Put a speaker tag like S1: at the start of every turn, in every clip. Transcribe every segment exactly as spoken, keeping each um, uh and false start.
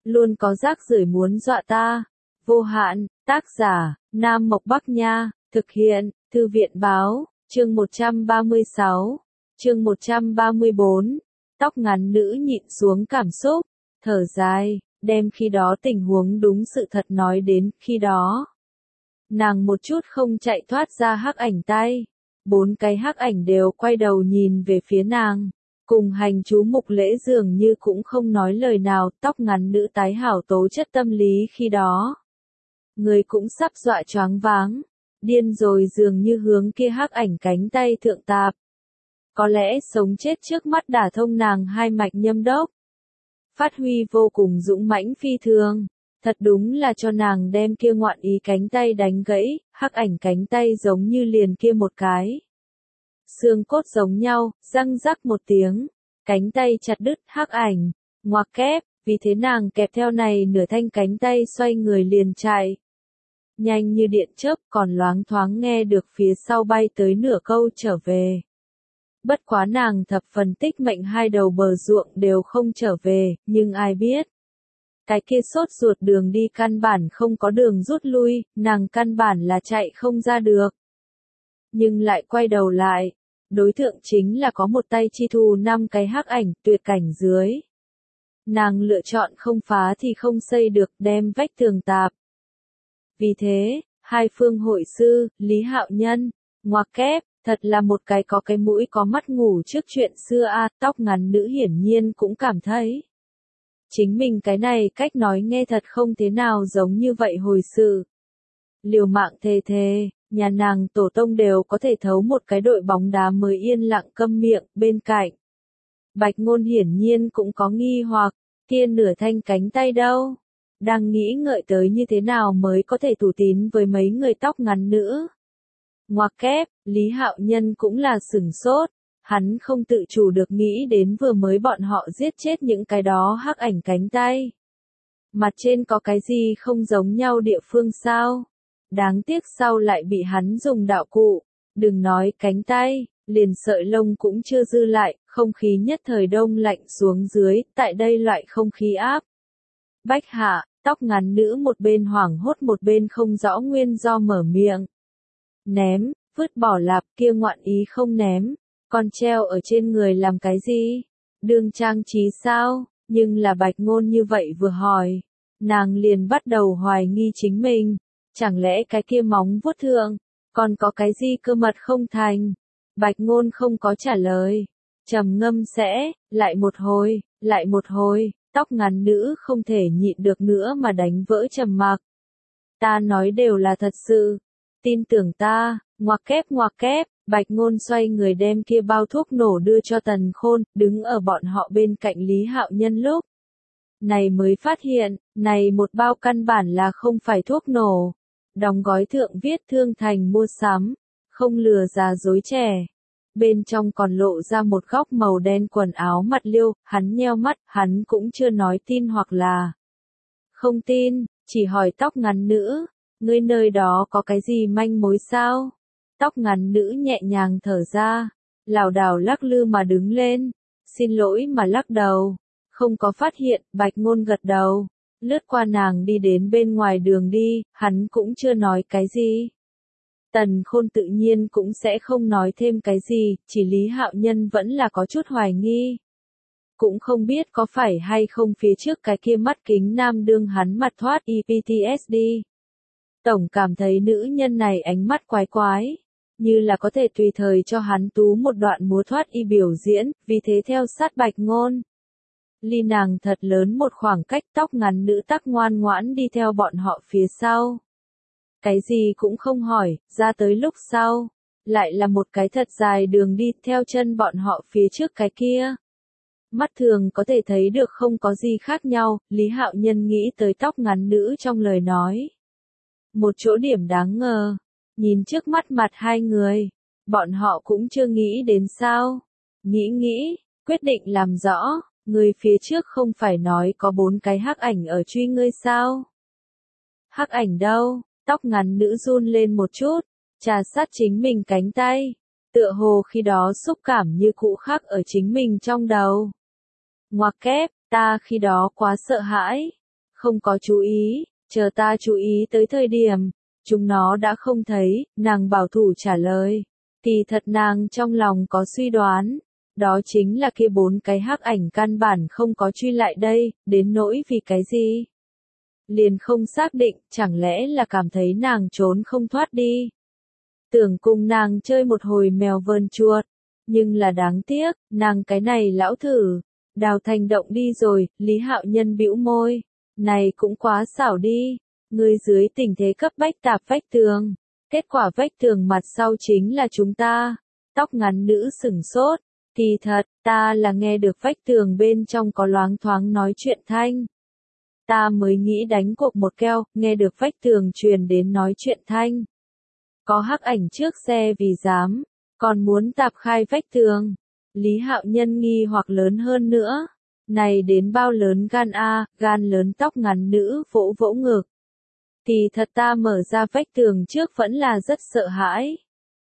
S1: luôn có rác rưởi muốn dọa ta. Vô hạn, tác giả, Nam Mộc Bắc Nha, thực hiện, Thư viện Báo, chương một trăm ba mươi sáu, chương một trăm ba mươi bốn, tóc ngắn nữ nhịn xuống cảm xúc, thở dài, đem khi đó tình huống đúng sự thật nói đến khi đó. Nàng một chút không chạy thoát ra hắc ảnh tay, bốn cái hắc ảnh đều quay đầu nhìn về phía nàng. Cùng hành chú mục lễ dường như cũng không nói lời nào, tóc ngắn nữ tái hảo tố chất tâm lý khi đó. Người cũng sắp dọa choáng váng, điên rồi dường như hướng kia hắc ảnh cánh tay thượng tạp. Có lẽ sống chết trước mắt đả thông nàng hai mạch nhâm đốc. Phát huy vô cùng dũng mãnh phi thường, thật đúng là cho nàng đem kia ngoạn ý cánh tay đánh gãy, hắc ảnh cánh tay giống như liền kia một cái. Xương cốt giống nhau, răng rắc một tiếng, cánh tay chặt đứt hắc ảnh, ngoặc kép, vì thế nàng kẹp theo này nửa thanh cánh tay xoay người liền chạy. Nhanh như điện chớp còn loáng thoáng nghe được phía sau bay tới nửa câu trở về. Bất quá nàng thập phần tích mệnh hai đầu bờ ruộng đều không trở về, nhưng ai biết. Cái kia sốt ruột đường đi căn bản không có đường rút lui, nàng căn bản là chạy không ra được. Nhưng lại quay đầu lại, đối tượng chính là có một tay chi thù năm cái hắc ảnh tuyệt cảnh dưới. Nàng lựa chọn không phá thì không xây được đem vách tường tạp. Vì thế, hai phương hội sư, Lý Hạo Nhân, ngoặc kép, thật là một cái có cái mũi có mắt ngủ trước chuyện xưa a à, tóc ngắn nữ hiển nhiên cũng cảm thấy. Chính mình cái này cách nói nghe thật không thế nào giống như vậy hồi sự. Liều mạng thề thề, nhà nàng tổ tông đều có thể thấu một cái đội bóng đá mới yên lặng câm miệng, bên cạnh. Bạch Ngôn hiển nhiên cũng có nghi hoặc, kia nửa thanh cánh tay đâu? Đang nghĩ ngợi tới như thế nào mới có thể thủ tín với mấy người tóc ngắn nữa. Ngoặc kép, Lý Hạo Nhân cũng là sửng sốt, hắn không tự chủ được nghĩ đến vừa mới bọn họ giết chết những cái đó hắc ảnh cánh tay. Mặt trên có cái gì không giống nhau địa phương sao? Đáng tiếc sau lại bị hắn dùng đạo cụ, đừng nói cánh tay, liền sợi lông cũng chưa dư lại, không khí nhất thời đông lạnh xuống dưới, tại đây loại không khí áp. Bách hạ, tóc ngắn nữ một bên hoảng hốt một bên không rõ nguyên do mở miệng. Ném, vứt bỏ lạp kia ngoạn ý không ném, còn treo ở trên người làm cái gì? Đương trang trí sao? Nhưng là Bạch Ngôn như vậy vừa hỏi, nàng liền bắt đầu hoài nghi chính mình. Chẳng lẽ cái kia móng vuốt thượng, còn có cái gì cơ mật không thành? Bạch Ngôn không có trả lời. Trầm ngâm sẽ, lại một hồi, lại một hồi, tóc ngắn nữ không thể nhịn được nữa mà đánh vỡ trầm mặc. Ta nói đều là thật sự. Tin tưởng ta, ngoặc kép ngoặc kép, Bạch Ngôn xoay người đem kia bao thuốc nổ đưa cho Tần Khôn, đứng ở bọn họ bên cạnh Lý Hạo Nhân lúc. Này mới phát hiện, này một bao căn bản là không phải thuốc nổ. Đóng gói thượng viết Thương Thành mua sắm, không lừa già dối trẻ. Bên trong còn lộ ra một góc màu đen quần áo mặt liêu, hắn nheo mắt, hắn cũng chưa nói tin hoặc là không tin, chỉ hỏi tóc ngắn nữ, ngươi nơi đó có cái gì manh mối sao? Tóc ngắn nữ nhẹ nhàng thở ra, lảo đảo lắc lư mà đứng lên, xin lỗi mà lắc đầu, không có phát hiện, Bạch Ngôn gật đầu. Lướt qua nàng đi đến bên ngoài đường đi, hắn cũng chưa nói cái gì. Tần Khôn tự nhiên cũng sẽ không nói thêm cái gì, chỉ Lý Hạo Nhân vẫn là có chút hoài nghi. Cũng không biết có phải hay không phía trước cái kia mắt kính nam đương hắn mặt thoát e pê tê ét đê. Tổng cảm thấy nữ nhân này ánh mắt quái quái, như là có thể tùy thời cho hắn tú một đoạn múa thoát y biểu diễn, vì thế theo sát Bạch Ngôn. Ly nàng thật lớn một khoảng cách, tóc ngắn nữ tắc ngoan ngoãn đi theo bọn họ phía sau. Cái gì cũng không hỏi, ra tới lúc sau, lại là một cái thật dài đường đi theo chân bọn họ phía trước cái kia. Mắt thường có thể thấy được không có gì khác nhau, Lý Hạo Nhân nghĩ tới tóc ngắn nữ trong lời nói. Một chỗ điểm đáng ngờ, nhìn trước mắt mặt hai người, bọn họ cũng chưa nghĩ đến sao. Nghĩ nghĩ, quyết định làm rõ. Người phía trước không phải nói có bốn cái hắc ảnh ở truy ngươi sao? Hắc ảnh đâu? Tóc ngắn nữ run lên một chút, trà sát chính mình cánh tay, tựa hồ khi đó xúc cảm như cũ khắc ở chính mình trong đầu. Ngoặc kép, ta khi đó quá sợ hãi, Không có chú ý, chờ ta chú ý tới thời điểm, chúng nó đã không thấy, nàng bảo thủ trả lời. Thì thật nàng trong lòng có suy đoán, đó chính là kia bốn cái hắc ảnh căn bản không có truy lại đây, đến nỗi vì cái gì. Liền không xác định, chẳng lẽ là cảm thấy nàng trốn không thoát đi. Tưởng cùng nàng chơi một hồi mèo vờn chuột, nhưng là đáng tiếc, nàng cái này lão thử, đào thành động đi rồi, Lý Hạo Nhân bĩu môi, này cũng quá xảo đi, người dưới tình thế cấp bách tạp vách tường, kết quả vách tường mặt sau chính là chúng ta, tóc ngắn nữ sửng sốt, thì thật, ta là nghe được vách tường bên trong có loáng thoáng nói chuyện thanh. Ta mới nghĩ đánh cuộc một keo, nghe được vách tường truyền đến nói chuyện thanh. Có hắc ảnh trước xe vì dám, còn muốn tạp khai vách tường. Lý Hạo Nhân nghi hoặc lớn hơn nữa. Này đến bao lớn gan a, gan lớn tóc ngắn nữ vỗ vỗ ngực. Thì thật ta mở ra vách tường trước vẫn là rất sợ hãi.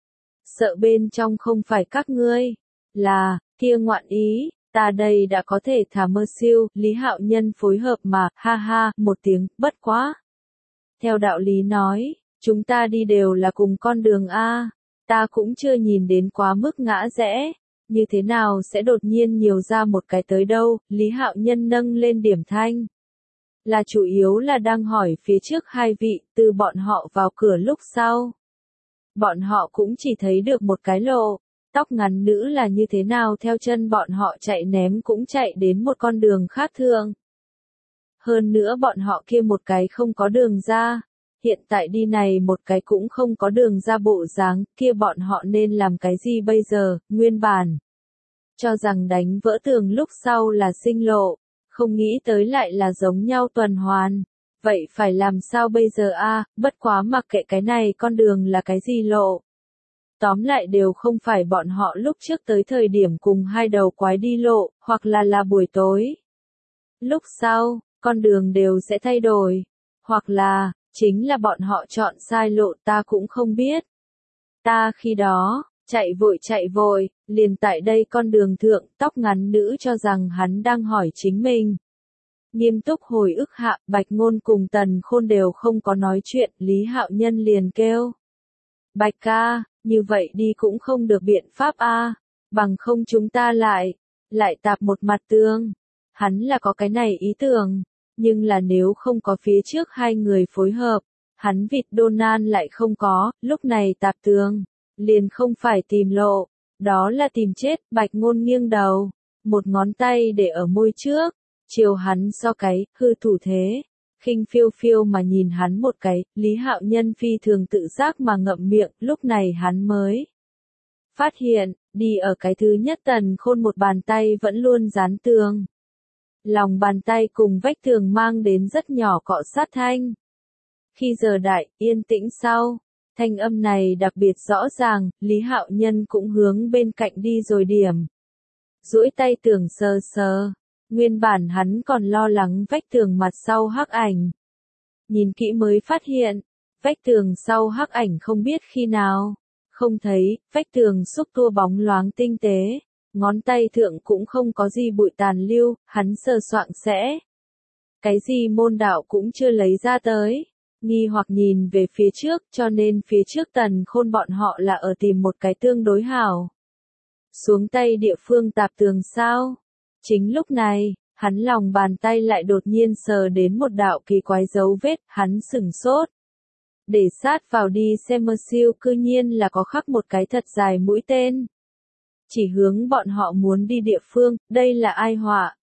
S1: Sợ bên trong không phải các ngươi, là, kia ngoạn ý, ta đây đã có thể thả mơ siêu, Lý Hạo Nhân phối hợp mà, ha ha, một tiếng, bất quá. Theo đạo lý nói, chúng ta đi đều là cùng con đường A, ta cũng chưa nhìn đến quá mức ngã rẽ, như thế nào sẽ đột nhiên nhiều ra một cái tới đâu, Lý Hạo Nhân nâng lên điểm thanh. Là chủ yếu là đang hỏi phía trước hai vị, từ bọn họ vào cửa lúc sau. Bọn họ cũng chỉ thấy được một cái lộ, tóc ngắn nữ là như thế nào theo chân bọn họ chạy ném cũng chạy đến một con đường khác thường. Hơn nữa bọn họ kia một cái không có đường ra, hiện tại đi này một cái cũng không có đường ra bộ dáng, kia bọn họ nên làm cái gì bây giờ, nguyên bản. Cho rằng đánh vỡ tường lúc sau là sinh lộ, không nghĩ tới lại là giống nhau tuần hoàn. Vậy phải làm sao bây giờ a? Bất quá mặc kệ cái này con đường là cái gì lộ. Tóm lại đều không phải bọn họ lúc trước tới thời điểm cùng hai đầu quái đi lộ, hoặc là là buổi tối. Lúc sau, con đường đều sẽ thay đổi, hoặc là, chính là bọn họ chọn sai lộ ta cũng không biết. Ta khi đó, chạy vội chạy vội, liền tại đây con đường thượng, tóc ngắn nữ cho rằng hắn đang hỏi chính mình. Nghiêm túc hồi ức hạ, Bạch Ngôn cùng Tần Khôn đều không có nói chuyện, Lý Hạo Nhân liền kêu. Bạch ca, như vậy đi cũng không được biện pháp a, bằng không chúng ta lại, lại tạp một mặt tường. Hắn là có cái này ý tưởng, nhưng là nếu không có phía trước hai người phối hợp, hắn vịt Donan lại không có, lúc này tạp tường, liền không phải tìm lộ, đó là tìm chết, Bạch Ngôn nghiêng đầu, một ngón tay để ở môi trước, chiều hắn so cái, hư thủ thế, khinh phiêu phiêu mà nhìn hắn một cái, Lý Hạo Nhân phi thường tự giác mà ngậm miệng, lúc này hắn mới phát hiện, đi ở cái thứ nhất Tần Khôn một bàn tay vẫn luôn dán tường. Lòng bàn tay cùng vách tường mang đến rất nhỏ cọ sát thanh. Khi giờ đại, yên tĩnh sau, thanh âm này đặc biệt rõ ràng, Lý Hạo Nhân cũng hướng bên cạnh đi rồi điểm. Duỗi tay tưởng sờ sờ, nguyên bản hắn còn lo lắng vách tường mặt sau hắc ảnh. Nhìn kỹ mới phát hiện, vách tường sau hắc ảnh không biết khi nào, không thấy, vách tường xúc tua bóng loáng tinh tế. Ngón tay thượng cũng không có gì bụi tàn lưu, hắn sờ soạng sẽ. Cái gì môn đạo cũng chưa lấy ra tới. Nghi hoặc nhìn về phía trước cho nên phía trước Tần Khôn bọn họ là ở tìm một cái tương đối hảo. Xuống tay địa phương tạp tường sao? Chính lúc này, hắn lòng bàn tay lại đột nhiên sờ đến một đạo kỳ quái dấu vết, hắn sửng sốt. Để sát vào đi xem mơ siêu cư nhiên là có khắc một cái thật dài mũi tên. Chỉ hướng bọn họ muốn đi địa phương, đây là ai họa.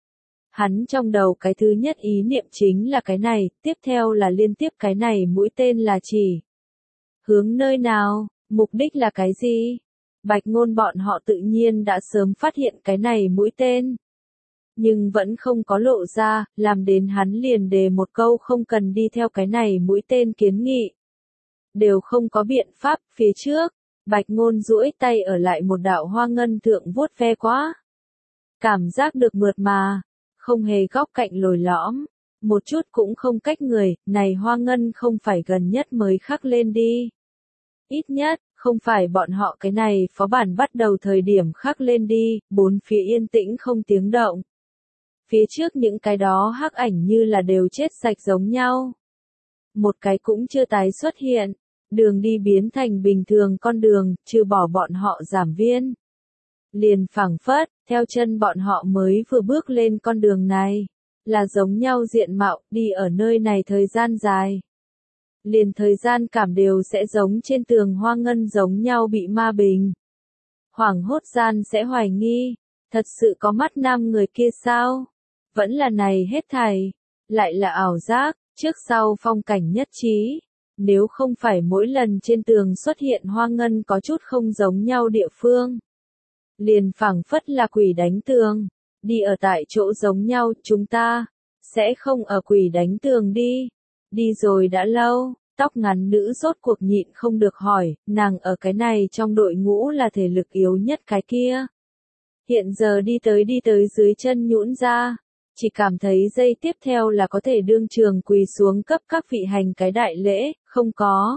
S1: Hắn trong đầu cái thứ nhất ý niệm chính là cái này, tiếp theo là liên tiếp cái này mũi tên là chỉ. Hướng nơi nào, mục đích là cái gì? Bạch Ngôn bọn họ tự nhiên đã sớm phát hiện cái này mũi tên. Nhưng vẫn không có lộ ra, làm đến hắn liền đề một câu không cần đi theo cái này mũi tên kiến nghị. Đều không có biện pháp, phía trước. Bạch Ngôn duỗi tay ở lại một đạo hoa ngân thượng vuốt ve quá. Cảm giác được mượt mà, không hề góc cạnh lồi lõm, một chút cũng không cách người, này hoa ngân không phải gần nhất mới khắc lên đi. Ít nhất, không phải bọn họ cái này phó bản bắt đầu thời điểm khắc lên đi, bốn phía yên tĩnh không tiếng động. Phía trước những cái đó hắc ảnh như là đều chết sạch giống nhau. Một cái cũng chưa tái xuất hiện, đường đi biến thành bình thường con đường, trừ bỏ bọn họ giảm viên. Liền phảng phất, theo chân bọn họ mới vừa bước lên con đường này, là giống nhau diện mạo, đi ở nơi này thời gian dài. Liền thời gian cảm đều sẽ giống trên tường hoa ngân giống nhau bị ma bình. Hoảng hốt gian sẽ hoài nghi, thật sự có mắt nam người kia sao? Vẫn là này hết thảy, lại là ảo giác, trước sau phong cảnh nhất trí. Nếu không phải mỗi lần trên tường xuất hiện hoa ngân có chút không giống nhau địa phương. Liền phảng phất là quỷ đánh tường, đi ở tại chỗ giống nhau, chúng ta sẽ không ở quỷ đánh tường đi. Đi rồi đã lâu, tóc ngắn nữ rốt cuộc nhịn không được hỏi, nàng ở cái này trong đội ngũ là thể lực yếu nhất cái kia. Hiện giờ đi tới đi tới dưới chân nhũn ra, chỉ cảm thấy giây tiếp theo là có thể đương trường quỳ xuống cấp các vị hành cái đại lễ, không có.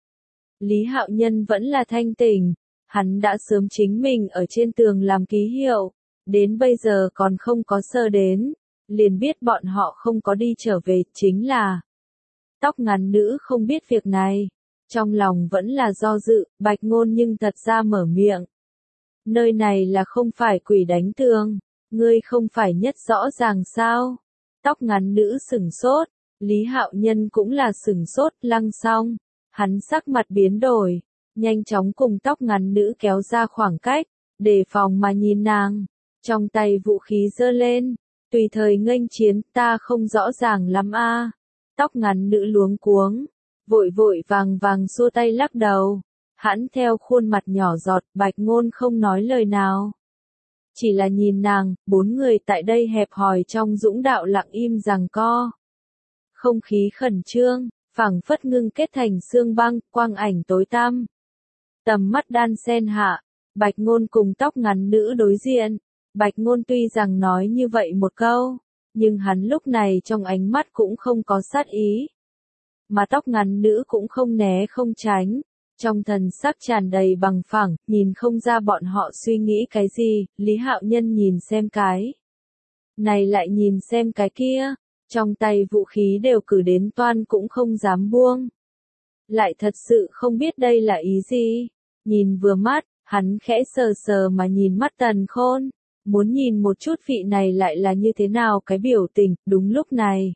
S1: Lý Hạo Nhân vẫn là thanh tỉnh, hắn đã sớm chính mình ở trên tường làm ký hiệu, đến bây giờ còn không có sơ đến, liền biết bọn họ không có đi trở về, chính là tóc ngắn nữ không biết việc này, trong lòng vẫn là do dự, Bạch Ngôn nhưng thật ra mở miệng. Nơi này là không phải quỷ đánh tường, ngươi không phải nhất rõ ràng sao? Tóc ngắn nữ sửng sốt, Lý Hạo Nhân cũng là sửng sốt, lăng xong, hắn sắc mặt biến đổi, nhanh chóng cùng tóc ngắn nữ kéo ra khoảng cách, đề phòng mà nhìn nàng, trong tay vũ khí giơ lên, tùy thời nghênh chiến, ta không rõ ràng lắm a. Tóc ngắn nữ luống cuống, vội vội vàng vàng xua tay lắc đầu, hãn theo khuôn mặt nhỏ giọt, Bạch Ngôn không nói lời nào. Chỉ là nhìn nàng, bốn người tại đây hẹp hòi trong dũng đạo lặng im giằng co. Không khí khẩn trương, phảng phất ngưng kết thành xương băng, quang ảnh tối tăm. Tầm mắt đan sen hạ, Bạch Ngôn cùng tóc ngắn nữ đối diện. Bạch Ngôn tuy rằng nói như vậy một câu, nhưng hắn lúc này trong ánh mắt cũng không có sát ý. Mà tóc ngắn nữ cũng không né không tránh, trong thần sắc tràn đầy bằng phẳng, nhìn không ra bọn họ suy nghĩ cái gì, Lý Hạo Nhân nhìn xem cái này lại nhìn xem cái kia, trong tay vũ khí đều cử đến toan cũng không dám buông. Lại thật sự không biết đây là ý gì, nhìn vừa mắt, hắn khẽ sờ sờ mà nhìn mắt Tần Khôn, muốn nhìn một chút vị này lại là như thế nào cái biểu tình, đúng lúc này.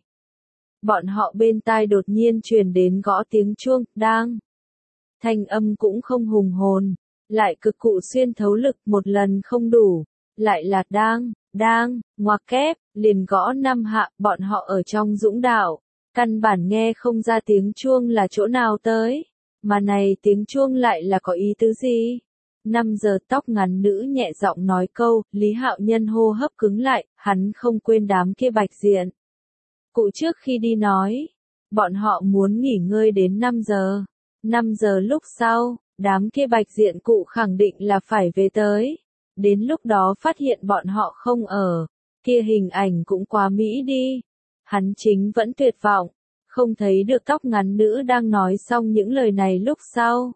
S1: Bọn họ bên tai đột nhiên truyền đến gõ tiếng chuông, đang. Thanh âm cũng không hùng hồn, lại cực cụ xuyên thấu lực một lần không đủ, lại là đang, đang, ngoặc kép, liền gõ năm hạ, bọn họ ở trong dũng đạo, căn bản nghe không ra tiếng chuông là chỗ nào tới, mà này tiếng chuông lại là có ý tứ gì? Năm giờ tóc ngắn nữ nhẹ giọng nói câu, Lý Hạo Nhân hô hấp cứng lại, hắn không quên đám kia bạch diện. Cụ trước khi đi nói, bọn họ muốn nghỉ ngơi đến năm giờ. năm giờ lúc sau, đám kia bạch diện cụ khẳng định là phải về tới. Đến lúc đó phát hiện bọn họ không ở, kia hình ảnh cũng quá mỹ đi. Hắn chính vẫn tuyệt vọng, không thấy được tóc ngắn nữ đang nói xong những lời này lúc sau.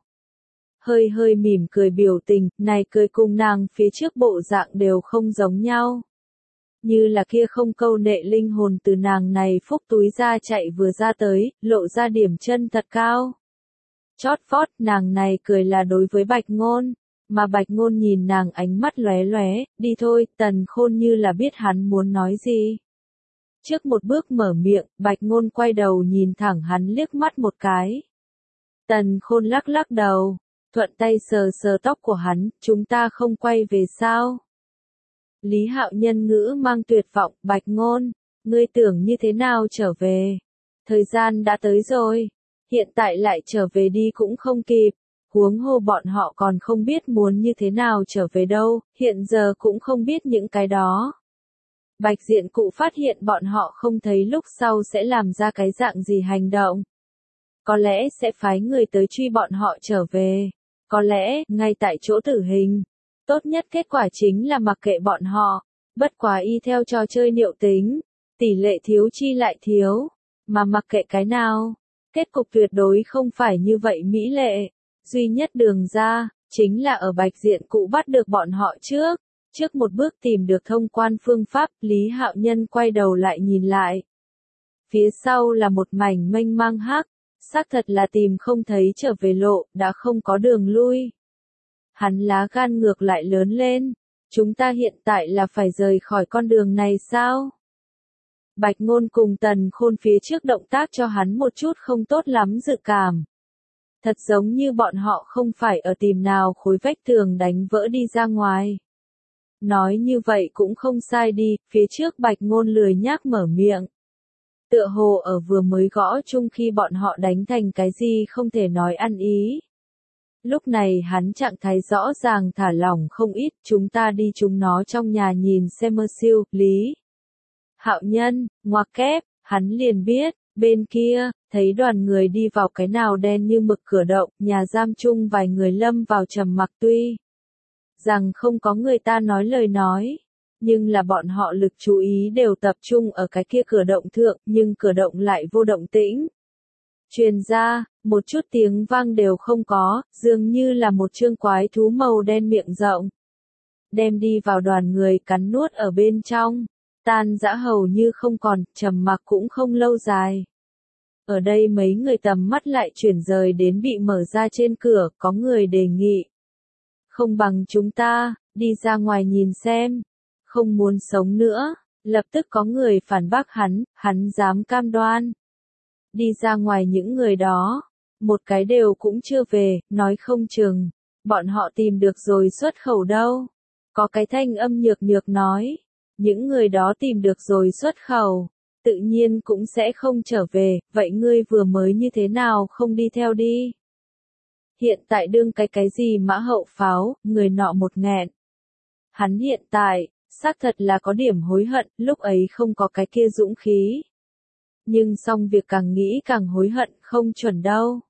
S1: Hơi hơi mỉm cười biểu tình, này cười cùng nàng phía trước bộ dạng đều không giống nhau. Như là kia không câu nệ linh hồn từ nàng này phúc túi ra chạy vừa ra tới, lộ ra điểm chân thật cao. Chót vót, nàng này cười là đối với Bạch Ngôn, mà Bạch Ngôn nhìn nàng ánh mắt lóe lóe, đi thôi, Tần Khôn như là biết hắn muốn nói gì. Trước một bước mở miệng, Bạch Ngôn quay đầu nhìn thẳng hắn liếc mắt một cái. Tần Khôn lắc lắc đầu, thuận tay sờ sờ tóc của hắn, chúng ta không quay về sao? Lý Hạo Nhân ngữ mang tuyệt vọng, Bạch Ngôn, ngươi tưởng như thế nào trở về? Thời gian đã tới rồi, hiện tại lại trở về đi cũng không kịp, huống hồ bọn họ còn không biết muốn như thế nào trở về đâu, hiện giờ cũng không biết những cái đó. Bạch diện cụ phát hiện bọn họ không thấy lúc sau sẽ làm ra cái dạng gì hành động. Có lẽ sẽ phái người tới truy bọn họ trở về, có lẽ ngay tại chỗ tử hình. Tốt nhất kết quả chính là mặc kệ bọn họ, bất quá y theo trò chơi niệu tính, tỷ lệ thiếu chi lại thiếu, mà mặc kệ cái nào, kết cục tuyệt đối không phải như vậy mỹ lệ, duy nhất đường ra, chính là ở bạch diện cụ bắt được bọn họ trước, Trước một bước tìm được thông quan phương pháp, Lý Hạo Nhân quay đầu lại nhìn lại. Phía sau là một mảnh mênh mang hắc, xác thật là tìm không thấy trở về lộ, đã không có đường lui. Hắn lá gan ngược lại lớn lên, chúng ta hiện tại là phải rời khỏi con đường này sao? Bạch Ngôn cùng Tần Khôn phía trước động tác cho hắn một chút không tốt lắm dự cảm. Thật giống như bọn họ không phải ở tìm nào khối vách tường đánh vỡ đi ra ngoài. Nói như vậy cũng không sai đi, phía trước Bạch Ngôn lười nhác mở miệng. Tựa hồ ở vừa mới gõ chung khi bọn họ đánh thành cái gì không thể nói ăn ý. Lúc này hắn trạng thái rõ ràng thả lỏng không ít, chúng ta đi chúng nó trong nhà nhìn xem mơ siêu, Lý. Hạo Nhân, ngoặc kép, hắn liền biết, bên kia, thấy đoàn người đi vào cái nào đen như mực cửa động, nhà giam chung vài người lâm vào trầm mặc tuy rằng không có người ta nói lời nói, nhưng là bọn họ lực chú ý đều tập trung ở cái kia cửa động thượng, nhưng cửa động lại vô động tĩnh. Truyền ra, một chút tiếng vang đều không có, dường như là một chương quái thú màu đen miệng rộng. Đem đi vào đoàn người cắn nuốt ở bên trong, tan dã hầu như không còn, trầm mặc cũng không lâu dài. Ở đây mấy người tầm mắt lại chuyển rời đến bị mở ra trên cửa, có người đề nghị. Không bằng chúng ta, đi ra ngoài nhìn xem. Không muốn sống nữa, lập tức có người phản bác hắn, hắn dám cam đoan. Đi ra ngoài những người đó, một cái đều cũng chưa về, nói không chừng, bọn họ tìm được rồi xuất khẩu đâu. Có cái thanh âm nhược nhược nói, những người đó tìm được rồi xuất khẩu, tự nhiên cũng sẽ không trở về, vậy ngươi vừa mới như thế nào không đi theo đi. Hiện tại đương cái cái gì mã hậu pháo, người nọ một nghẹn. Hắn hiện tại, xác thật là có điểm hối hận, lúc ấy không có cái kia dũng khí. Nhưng xong việc càng nghĩ càng hối hận, không chuẩn đâu.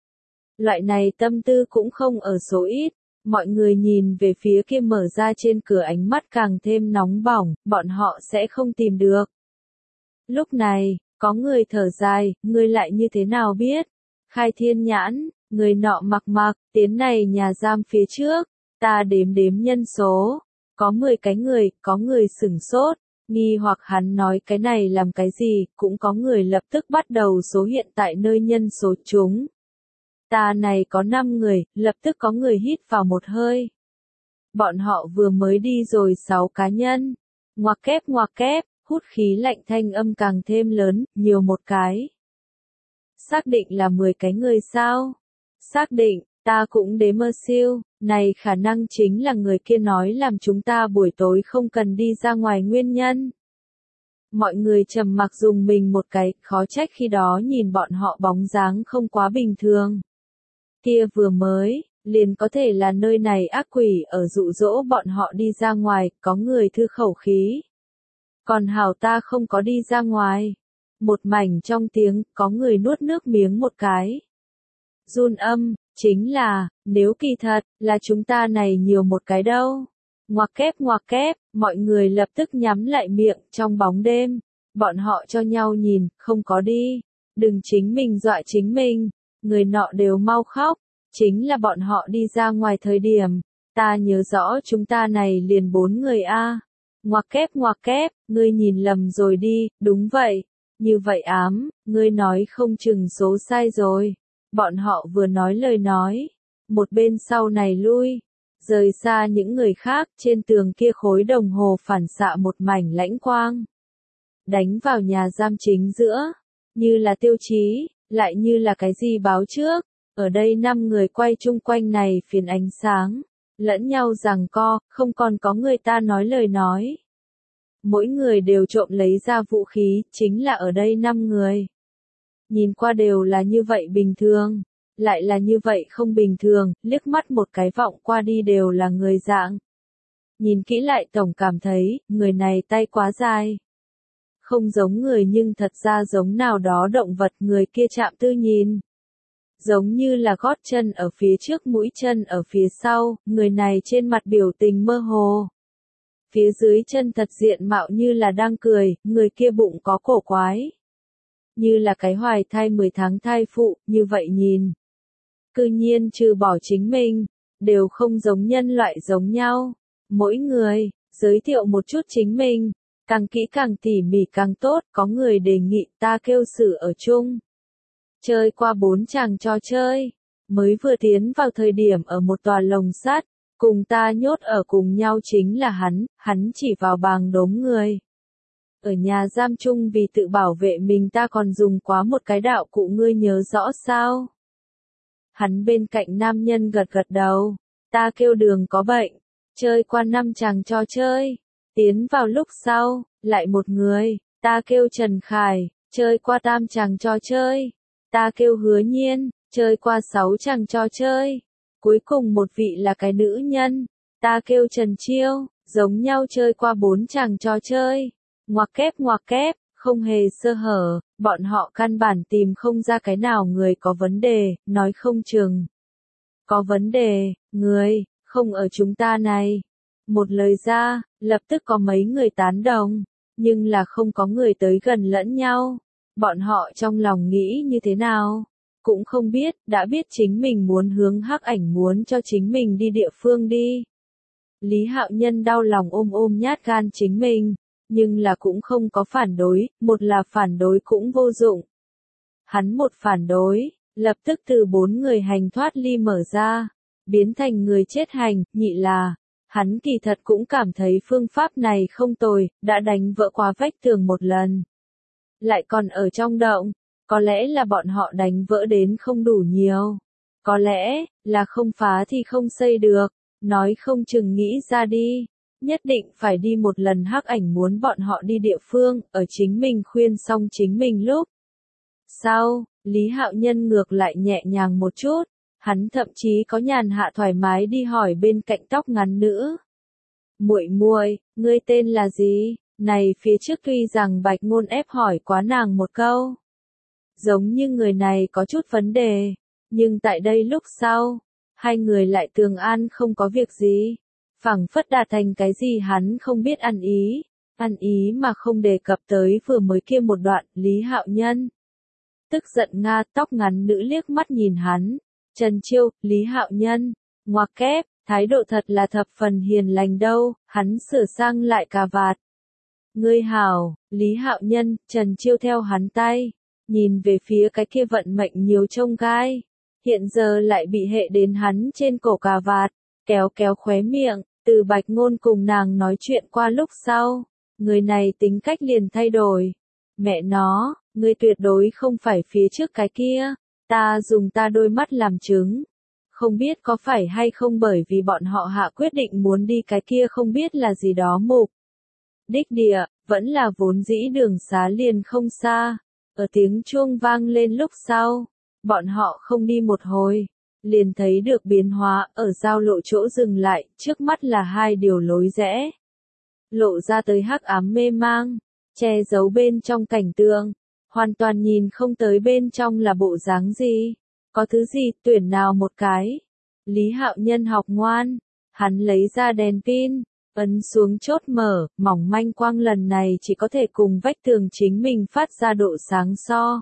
S1: Loại này tâm tư cũng không ở số ít, mọi người nhìn về phía kia mở ra trên cửa ánh mắt càng thêm nóng bỏng, bọn họ sẽ không tìm được. Lúc này, có người thở dài, ngươi lại như thế nào biết? Khai thiên nhãn, người nọ mặc mặc, tiến này nhà giam phía trước, ta đếm đếm nhân số. Có mười cái người, có người sửng sốt, nghi hoặc hắn nói cái này làm cái gì, cũng có người lập tức bắt đầu số hiện tại nơi nhân số chúng. Ta này có năm người, lập tức có người hít vào một hơi. Bọn họ vừa mới đi rồi sáu cá nhân. Ngoặc kép ngoặc kép, hút khí lạnh thanh âm càng thêm lớn, nhiều một cái. Xác định là mười cái người sao? Xác định. Ta cũng đếm mơ siêu, này khả năng chính là người kia nói làm chúng ta buổi tối không cần đi ra ngoài nguyên nhân. Mọi người trầm mặc dùng mình một cái, khó trách khi đó nhìn bọn họ bóng dáng không quá bình thường. Kia vừa mới, liền có thể là nơi này ác quỷ ở dụ dỗ bọn họ đi ra ngoài, có người thư khẩu khí. Còn hảo ta không có đi ra ngoài. Một mảnh trong tiếng, có người nuốt nước miếng một cái. Run âm. Chính là, nếu kỳ thật, là chúng ta này nhiều một cái đâu. Ngoặc kép ngoặc kép, mọi người lập tức nhắm lại miệng, trong bóng đêm. Bọn họ cho nhau nhìn, không có đi. Đừng chính mình dọa chính mình. Người nọ đều mau khóc. Chính là bọn họ đi ra ngoài thời điểm. Ta nhớ rõ chúng ta này liền bốn người a. Ngoặc kép ngoặc kép, ngươi nhìn lầm rồi đi, đúng vậy. Như vậy ám, ngươi nói không chừng số sai rồi. Bọn họ vừa nói lời nói, một bên sau này lui, rời xa những người khác, trên tường kia khối đồng hồ phản xạ một mảnh lãnh quang. Đánh vào nhà giam chính giữa, như là tiêu chí, lại như là cái gì báo trước, ở đây năm người quay chung quanh này phiến ánh sáng, lẫn nhau giằng co, không còn có người ta nói lời nói. Mỗi người đều trộm lấy ra vũ khí, chính là ở đây năm người. Nhìn qua đều là như vậy bình thường, lại là như vậy không bình thường, liếc mắt một cái vọng qua đi đều là người dạng. Nhìn kỹ lại tổng cảm thấy, người này tay quá dài. Không giống người nhưng thật ra giống nào đó động vật người kia chạm tư nhìn. Giống như là gót chân ở phía trước mũi chân ở phía sau, người này trên mặt biểu tình mơ hồ. Phía dưới chân thật diện mạo như là đang cười, người kia bụng có cổ quái. Như là cái hoài thai mười tháng thai phụ, như vậy nhìn. Cư nhiên trừ bỏ chính mình, đều không giống nhân loại giống nhau. Mỗi người, giới thiệu một chút chính mình, càng kỹ càng tỉ mỉ càng tốt, có người đề nghị ta kêu sự ở chung. Chơi qua bốn chàng trò chơi, mới vừa tiến vào thời điểm ở một tòa lồng sắt, cùng ta nhốt ở cùng nhau chính là hắn, hắn chỉ vào bàng đống người. Ở nhà giam chung vì tự bảo vệ mình ta còn dùng quá một cái đạo cụ ngươi nhớ rõ sao? Hắn bên cạnh nam nhân gật gật đầu, ta kêu đường có bệnh, chơi qua năm chàng trò chơi, tiến vào lúc sau, lại một người, ta kêu Trần Khải, chơi qua tam chàng trò chơi, ta kêu Hứa Nhiên, chơi qua sáu chàng trò chơi, cuối cùng một vị là cái nữ nhân, ta kêu Trần Chiêu, giống nhau chơi qua bốn chàng trò chơi, ngoặc kép ngoặc kép, không hề sơ hở, bọn họ căn bản tìm không ra cái nào người có vấn đề, nói không chừng. Có vấn đề, người, không ở chúng ta này. Một lời ra, lập tức có mấy người tán đồng, nhưng là không có người tới gần lẫn nhau. Bọn họ trong lòng nghĩ như thế nào? Cũng không biết, đã biết chính mình muốn hướng hắc ảnh muốn cho chính mình đi địa phương đi. Lý Hạo Nhân đau lòng ôm ôm nhát gan chính mình, nhưng là cũng không có phản đối, một là phản đối cũng vô dụng. Hắn một phản đối, lập tức từ bốn người hành thoát ly mở ra, biến thành người chết hành, nhị là, hắn kỳ thật cũng cảm thấy phương pháp này không tồi, đã đánh vỡ qua vách tường một lần. Lại còn ở trong động, có lẽ là bọn họ đánh vỡ đến không đủ nhiều. Có lẽ, là không phá thì không xây được, nói không chừng nghĩ ra đi. Nhất định phải đi một lần hắc ảnh muốn bọn họ đi địa phương, ở chính mình khuyên xong chính mình lúc. Sau, Lý Hạo Nhân ngược lại nhẹ nhàng một chút, hắn thậm chí có nhàn hạ thoải mái đi hỏi bên cạnh tóc ngắn nữ. Muội muội, ngươi tên là gì? Này phía trước tuy rằng Bạch Ngôn ép hỏi quá nàng một câu. Giống như người này có chút vấn đề, nhưng tại đây lúc sau, hai người lại tường an không có việc gì. Phảng phất đạt thành cái gì hắn không biết ăn ý, ăn ý mà không đề cập tới vừa mới kia một đoạn, Lý Hạo Nhân. Tức giận nga tóc ngắn nữ liếc mắt nhìn hắn, Trần Chiêu, Lý Hạo Nhân, ngoặc kép, thái độ thật là thập phần hiền lành đâu, hắn sửa sang lại cà vạt. Ngươi hảo, Lý Hạo Nhân, Trần Chiêu theo hắn tay, nhìn về phía cái kia vận mệnh nhiều trông gai, hiện giờ lại bị hệ đến hắn trên cổ cà vạt, kéo kéo khóe miệng. Từ Bạch Ngôn cùng nàng nói chuyện qua lúc sau, người này tính cách liền thay đổi. Mẹ nó, ngươi tuyệt đối không phải phía trước cái kia, ta dùng ta đôi mắt làm chứng. Không biết có phải hay không bởi vì bọn họ hạ quyết định muốn đi cái kia không biết là gì đó mục. Đích địa, vẫn là vốn dĩ đường xá liền không xa, ở tiếng chuông vang lên lúc sau, bọn họ không đi một hồi. Liền thấy được biến hóa, ở giao lộ chỗ dừng lại, trước mắt là hai điều lối rẽ. Lộ ra tới hắc ám mê mang, che giấu bên trong cảnh tượng, hoàn toàn nhìn không tới bên trong là bộ dáng gì, có thứ gì, tuyển nào một cái. Lý Hạo Nhân học ngoan, hắn lấy ra đèn pin, ấn xuống chốt mở, mỏng manh quang lần này chỉ có thể cùng vách tường chính mình phát ra độ sáng so.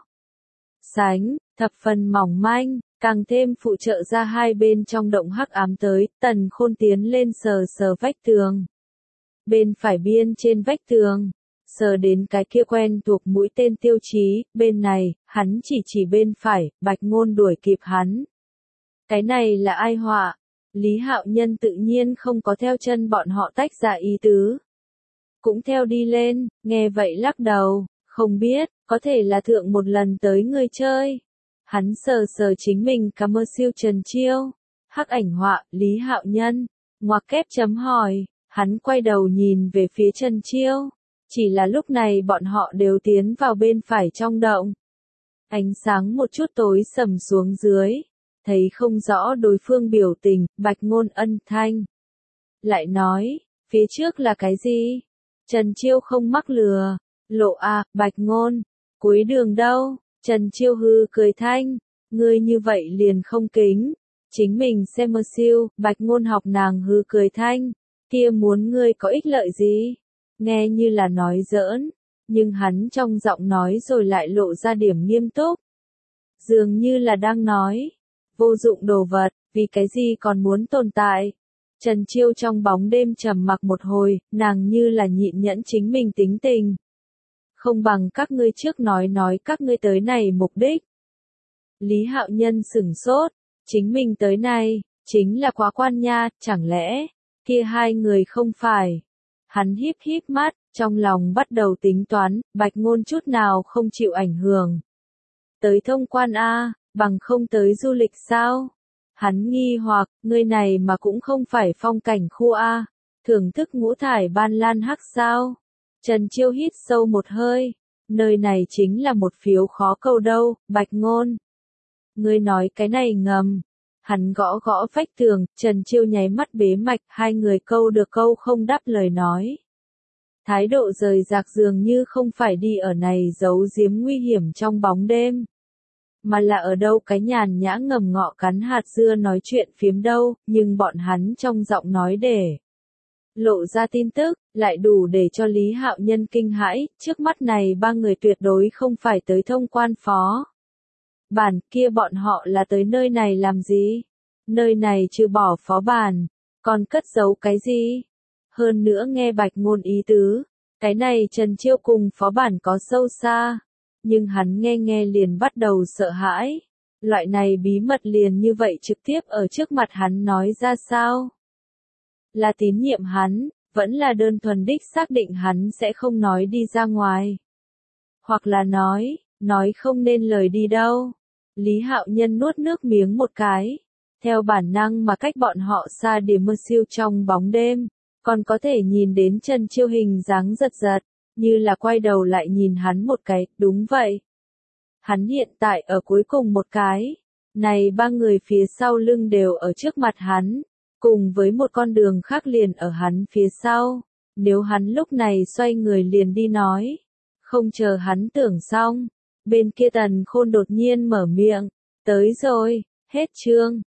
S1: Sánh, thập phần mỏng manh. Càng thêm phụ trợ ra hai bên trong động hắc ám tới, Tần Khôn tiến lên sờ sờ vách tường. Bên phải biên trên vách tường, sờ đến cái kia quen thuộc mũi tên tiêu chí, bên này, hắn chỉ chỉ bên phải, Bạch Ngôn đuổi kịp hắn. Cái này là ai họa? Lý Hạo Nhân tự nhiên không có theo chân bọn họ tách ra ý tứ. Cũng theo đi lên, nghe vậy lắc đầu, không biết, có thể là thượng một lần tới người chơi. Hắn sờ sờ chính mình cảm ơn siêu Trần Chiêu, hắc ảnh họa, Lý Hạo Nhân, ngoặc kép chấm hỏi, hắn quay đầu nhìn về phía Trần Chiêu, chỉ là lúc này bọn họ đều tiến vào bên phải trong động. Ánh sáng một chút tối sầm xuống dưới, thấy không rõ đối phương biểu tình, Bạch Ngôn ân thanh. Lại nói, phía trước là cái gì? Trần Chiêu không mắc lừa, lộ a, Bạch Ngôn, cuối đường đâu? Trần Chiêu hư cười thanh, ngươi như vậy liền không kính, chính mình xem mơ siêu, Bạch Ngôn học nàng hư cười thanh, kia muốn ngươi có ích lợi gì, nghe như là nói giỡn, nhưng hắn trong giọng nói rồi lại lộ ra điểm nghiêm túc, dường như là đang nói, vô dụng đồ vật, vì cái gì còn muốn tồn tại, Trần Chiêu trong bóng đêm trầm mặc một hồi, nàng như là nhịn nhẫn chính mình tính tình. Không bằng các ngươi trước nói nói các ngươi tới này mục đích. Lý Hạo Nhân sửng sốt, chính mình tới này, chính là quá quan nha, chẳng lẽ, kia hai người không phải. Hắn híp híp mắt, trong lòng bắt đầu tính toán, Bạch Ngôn chút nào không chịu ảnh hưởng. Tới thông quan A, bằng không tới du lịch sao? Hắn nghi hoặc, người này mà cũng không phải phong cảnh khu A, thưởng thức ngũ thải ban lan hắc sao? Trần Chiêu hít sâu một hơi, nơi này chính là một phiếu khó câu đâu, Bạch Ngôn. Ngươi nói cái này ngầm. Hắn gõ gõ vách tường, Trần Chiêu nháy mắt bế mạch, hai người câu được câu không đáp lời nói. Thái độ rời rạc dường như không phải đi ở này giấu giếm nguy hiểm trong bóng đêm, mà là ở đâu cái nhàn nhã ngầm ngọ cắn hạt dưa nói chuyện phiếm đâu, nhưng bọn hắn trong giọng nói để lộ ra tin tức, lại đủ để cho Lý Hạo Nhân kinh hãi, trước mắt này ba người tuyệt đối không phải tới thông quan phó. Bản kia bọn họ là tới nơi này làm gì? Nơi này trừ bỏ phó bản, còn cất giấu cái gì? Hơn nữa nghe Bạch Ngôn ý tứ, cái này Trần Chiêu cùng phó bản có sâu xa, nhưng hắn nghe nghe liền bắt đầu sợ hãi. Loại này bí mật liền như vậy trực tiếp ở trước mặt hắn nói ra sao? Là tín nhiệm hắn, vẫn là đơn thuần đích xác định hắn sẽ không nói đi ra ngoài. Hoặc là nói, nói không nên lời đi đâu. Lý Hạo Nhân nuốt nước miếng một cái, theo bản năng mà cách bọn họ xa điểm mơ siêu trong bóng đêm, còn có thể nhìn đến Trần Chiêu hình dáng giật giật, như là quay đầu lại nhìn hắn một cái, đúng vậy. Hắn hiện tại ở cuối cùng một cái, này ba người phía sau lưng đều ở trước mặt hắn, cùng với một con đường khác liền ở hắn phía sau, nếu hắn lúc này xoay người liền đi nói, không chờ hắn tưởng xong. Bên kia Tần Khôn đột nhiên mở miệng, tới rồi, hết chương.